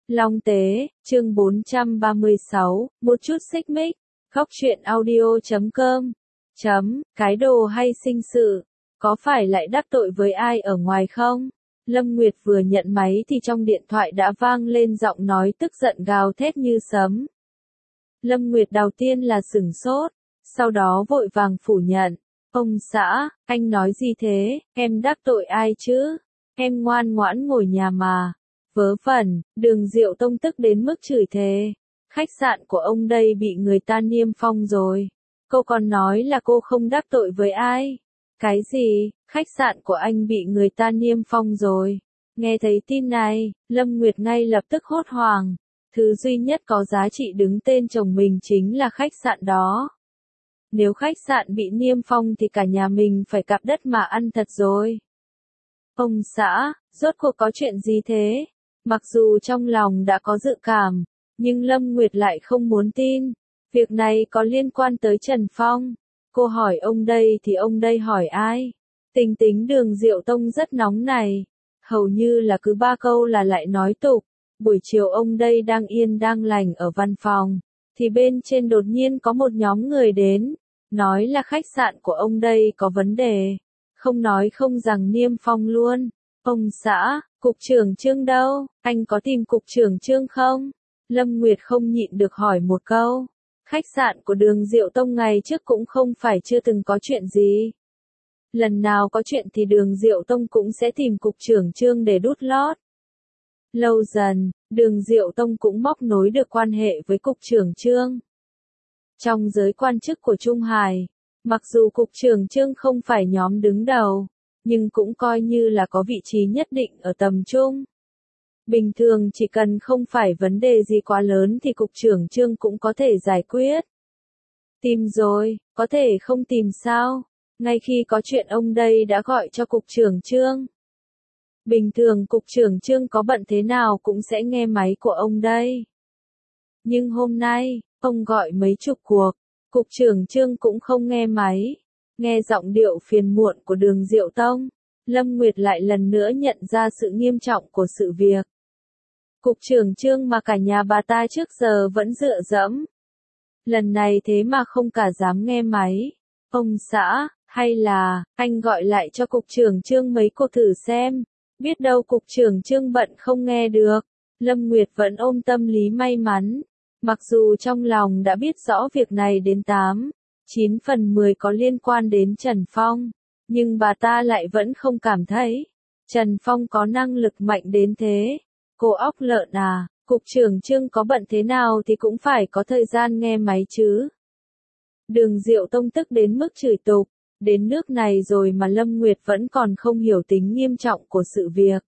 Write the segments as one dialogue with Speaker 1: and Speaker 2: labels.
Speaker 1: Long Tế, chương 436, một chút xích mích, góc truyện audio.com. Cái đồ hay sinh sự, có phải lại đắc tội với ai ở ngoài không? Lâm Nguyệt vừa nhận máy thì trong điện thoại đã vang lên giọng nói tức giận gào thét như sấm. Lâm Nguyệt đầu tiên là sửng sốt, sau đó vội vàng phủ nhận. Ông xã, anh nói gì thế, em đắc tội ai chứ? Em ngoan ngoãn ngồi nhà mà. Vớ vẩn, Đường Diệu Tông tức đến mức chửi thề. Khách sạn của ông đây bị người ta niêm phong rồi. Cô còn nói là cô không đắc tội với ai. Cái gì, khách sạn của anh bị người ta niêm phong rồi. Nghe thấy tin này, Lâm Nguyệt ngay lập tức hốt hoảng. Thứ duy nhất có giá trị đứng tên chồng mình chính là khách sạn đó. Nếu khách sạn bị niêm phong thì cả nhà mình phải cặp đất mà ăn thật rồi. Ông xã, rốt cuộc có chuyện gì thế? Mặc dù trong lòng đã có dự cảm, nhưng Lâm Nguyệt lại không muốn tin. Việc này có liên quan tới Trần Phong. Cô hỏi ông đây thì ông đây hỏi ai? Tính tính Đường Diệu Tông rất nóng này. Hầu như là cứ 3 câu là lại nói tục. Buổi chiều ông đây đang yên đang lành ở văn phòng. Thì bên trên đột nhiên có một nhóm người đến. Nói là khách sạn của ông đây có vấn đề. Không nói không rằng niêm phong luôn. Ông xã, cục trưởng Trương đâu? Anh có tìm cục trưởng Trương không? Lâm Nguyệt không nhịn được hỏi một câu. Khách sạn của Đường Diệu Tông ngày trước cũng không phải chưa từng có chuyện gì. Lần nào có chuyện thì Đường Diệu Tông cũng sẽ tìm cục trưởng Trương để đút lót. Lâu dần, Đường Diệu Tông cũng móc nối được quan hệ với cục trưởng Trương. Trong giới quan chức của Trung Hải, mặc dù cục trưởng Trương không phải nhóm đứng đầu, nhưng cũng coi như là có vị trí nhất định ở tầm trung. Bình thường chỉ cần không phải vấn đề gì quá lớn thì cục trưởng Trương cũng có thể giải quyết. Tìm rồi, có thể không tìm sao? Ngay khi có chuyện ông đây đã gọi cho cục trưởng Trương. Bình thường cục trưởng Trương có bận thế nào cũng sẽ nghe máy của ông đây. Nhưng hôm nay, ông gọi mấy chục cuộc, cục trưởng Trương cũng không nghe máy. Nghe giọng điệu phiền muộn của Đường Diệu Tông, Lâm Nguyệt lại lần nữa nhận ra sự nghiêm trọng của sự việc. Cục trưởng Trương mà cả nhà bà ta trước giờ vẫn dựa dẫm. Lần này thế mà không cả dám nghe máy. Ông xã, hay là, anh gọi lại cho cục trưởng Trương mấy cuộc thử xem. Biết đâu cục trưởng Trương bận không nghe được. Lâm Nguyệt vẫn ôm tâm lý may mắn. Mặc dù trong lòng đã biết rõ việc này đến 9 phần 10 có liên quan đến Trần Phong. Nhưng bà ta lại vẫn không cảm thấy Trần Phong có năng lực mạnh đến thế. Cô óc lợn à, cục trưởng Trương có bận thế nào thì cũng phải có thời gian nghe máy chứ. Đường Diệu Tông tức đến mức chửi tục. Đến nước này rồi mà Lâm Nguyệt vẫn còn không hiểu tính nghiêm trọng của sự việc.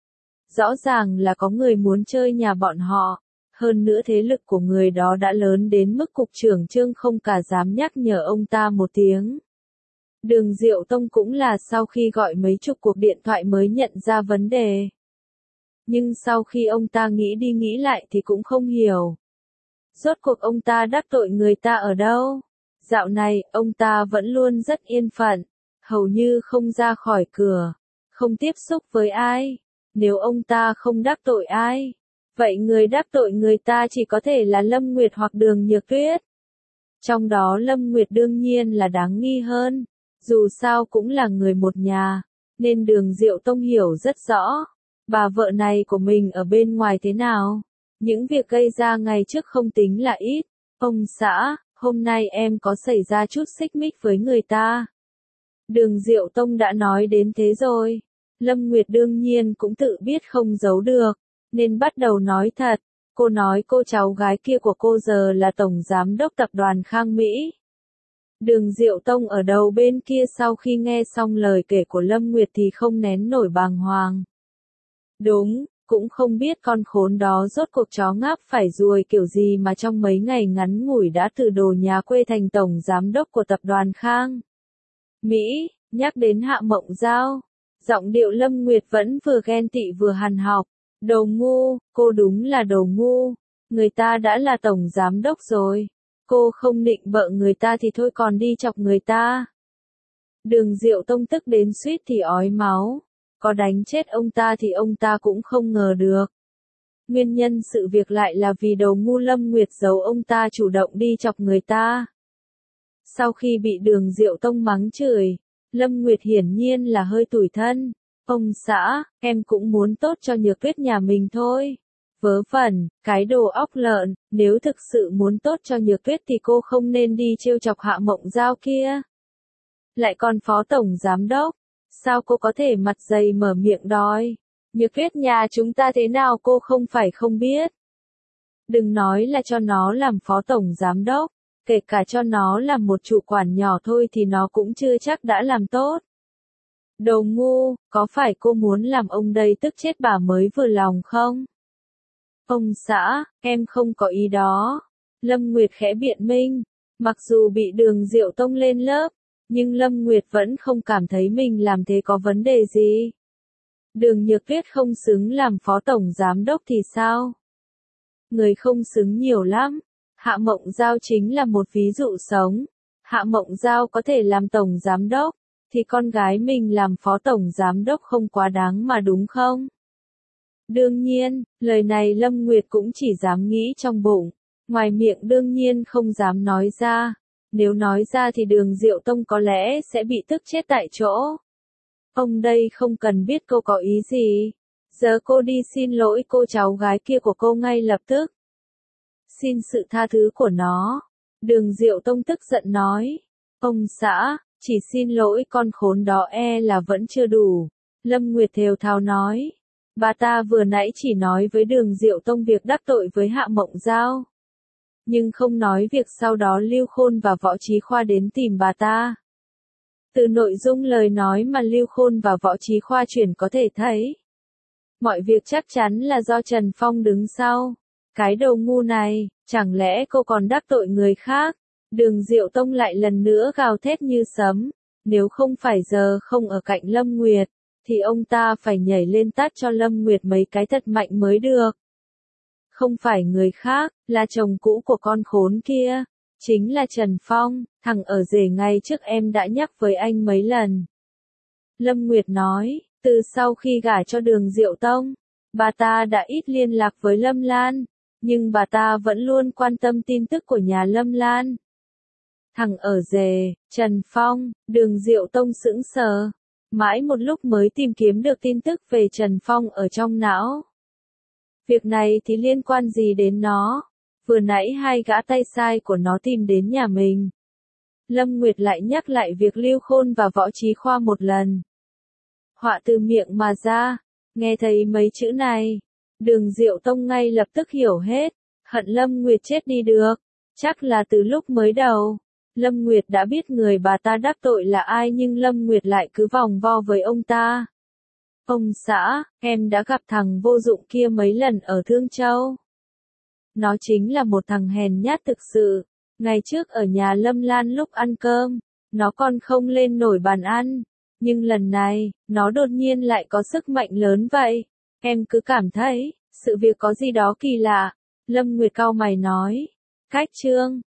Speaker 1: Rõ ràng là có người muốn chơi nhà bọn họ. Hơn nữa thế lực của người đó đã lớn đến mức cục trưởng Trương không cả dám nhắc nhở ông ta một tiếng. Đường Diệu Tông cũng là sau khi gọi mấy chục cuộc điện thoại mới nhận ra vấn đề. Nhưng sau khi ông ta nghĩ đi nghĩ lại thì cũng không hiểu. Rốt cuộc ông ta đắc tội người ta ở đâu? Dạo này, ông ta vẫn luôn rất yên phận, hầu như không ra khỏi cửa, không tiếp xúc với ai. Nếu ông ta không đắc tội ai, vậy người đắc tội người ta chỉ có thể là Lâm Nguyệt hoặc Đường Nhược Tuyết. Trong đó Lâm Nguyệt đương nhiên là đáng nghi hơn, dù sao cũng là người một nhà, nên Đường Diệu Tông hiểu rất rõ, bà vợ này của mình ở bên ngoài thế nào. Những việc gây ra ngày trước không tính là ít. Ông xã, hôm nay em có xảy ra chút xích mích với người ta. Đường Diệu Tông đã nói đến thế rồi. Lâm Nguyệt đương nhiên cũng tự biết không giấu được, nên bắt đầu nói thật. Cô nói cô cháu gái kia của cô giờ là tổng giám đốc tập đoàn Khang Mỹ. Đường Diệu Tông ở đầu bên kia sau khi nghe xong lời kể của Lâm Nguyệt thì không nén nổi bàng hoàng. Đúng, cũng không biết con khốn đó rốt cuộc chó ngáp phải ruồi kiểu gì mà trong mấy ngày ngắn ngủi đã từ đồ nhà quê thành tổng giám đốc của tập đoàn Khang Mỹ. Nhắc đến Hạ Mộng Giao, giọng điệu Lâm Nguyệt vẫn vừa ghen tị vừa hằn học. Đồ ngu, cô đúng là đồ ngu. Người ta đã là tổng giám đốc rồi. Cô không định bợ người ta thì thôi còn đi chọc người ta. Đường Diệu Tông tức đến suýt thì ói máu. Có đánh chết ông ta thì ông ta cũng không ngờ được. Nguyên nhân sự việc lại là vì đầu ngu Lâm Nguyệt giấu ông ta chủ động đi chọc người ta. Sau khi bị Đường Diệu Tông mắng chửi, Lâm Nguyệt hiển nhiên là hơi tủi thân. Ông xã, em cũng muốn tốt cho Nhược Tuyết nhà mình thôi. Vớ vẩn, cái đồ óc lợn, nếu thực sự muốn tốt cho Nhược Tuyết thì cô không nên đi trêu chọc Hạ Mộng Giao kia. Lại còn phó tổng giám đốc, sao cô có thể mặt dày mở miệng đòi? Nhược Tuyết nhà chúng ta thế nào cô không phải không biết. Đừng nói là cho nó làm phó tổng giám đốc, kể cả cho nó làm một chủ quản nhỏ thôi thì nó cũng chưa chắc đã làm tốt. Đồ ngu, có phải cô muốn làm ông đây tức chết bà mới vừa lòng không? Ông xã, em không có ý đó. Lâm Nguyệt khẽ biện minh, mặc dù bị Đường Diệu Tông lên lớp, nhưng Lâm Nguyệt vẫn không cảm thấy mình làm thế có vấn đề gì. Đường Nhược Tuyết không xứng làm phó tổng giám đốc thì sao? Người không xứng nhiều lắm. Hạ Mộng Giao chính là một ví dụ sống. Hạ Mộng Giao có thể làm tổng giám đốc, thì con gái mình làm phó tổng giám đốc không quá đáng mà đúng không? Đương nhiên, lời này Lâm Nguyệt cũng chỉ dám nghĩ trong bụng, ngoài miệng đương nhiên không dám nói ra. Nếu nói ra thì Đường Diệu Tông có lẽ sẽ bị tức chết tại chỗ. Ông đây không cần biết cô có ý gì. Giờ cô đi xin lỗi cô cháu gái kia của cô ngay lập tức. Xin sự tha thứ của nó. Đường Diệu Tông tức giận nói. Ông xã, chỉ xin lỗi con khốn đó là vẫn chưa đủ. Lâm Nguyệt thều thào nói. Bà ta vừa nãy chỉ nói với Đường Diệu Tông việc đắc tội với Hạ Mộng Giao. Nhưng không nói việc sau đó Lưu Khôn và Võ Chí Khoa đến tìm bà ta. Từ nội dung lời nói mà Lưu Khôn và Võ Chí Khoa chuyển có thể thấy. Mọi việc chắc chắn là do Trần Phong đứng sau. Cái đầu ngu này, chẳng lẽ cô còn đắc tội người khác? Đường Diệu Tông lại lần nữa gào thét như sấm. Nếu không phải giờ không ở cạnh Lâm Nguyệt, thì ông ta phải nhảy lên tát cho Lâm Nguyệt mấy cái thật mạnh mới được. Không phải người khác, là chồng cũ của con khốn kia. Chính là Trần Phong, thằng ở rể ngày trước em đã nhắc với anh mấy lần. Lâm Nguyệt nói, từ sau khi gả cho Đường Diệu Tông, bà ta đã ít liên lạc với Lâm Lan, nhưng bà ta vẫn luôn quan tâm tin tức của nhà Lâm Lan. Thằng ở rể, Trần Phong, Đường Diệu Tông sững sờ. Mãi một lúc mới tìm kiếm được tin tức về Trần Phong ở trong não. Việc này thì liên quan gì đến nó? Vừa nãy hai gã tay sai của nó tìm đến nhà mình. Lâm Nguyệt lại nhắc lại việc Lưu Khôn và Võ Chí Khoa một lần. Họa từ miệng mà ra, nghe thấy mấy chữ này, Đường Diệu Tông ngay lập tức hiểu hết, hận Lâm Nguyệt chết đi được. Chắc là từ lúc mới đầu, Lâm Nguyệt đã biết người bà ta đắc tội là ai nhưng Lâm Nguyệt lại cứ vòng vo với ông ta. Ông xã, em đã gặp thằng vô dụng kia mấy lần ở Thương Châu. Nó chính là một thằng hèn nhát thực sự. Ngày trước ở nhà Lâm Lan lúc ăn cơm, nó còn không lên nổi bàn ăn. Nhưng lần này, nó đột nhiên lại có sức mạnh lớn vậy. Em cứ cảm thấy, sự việc có gì đó kỳ lạ. Lâm Nguyệt cau mày nói. Cách Trương,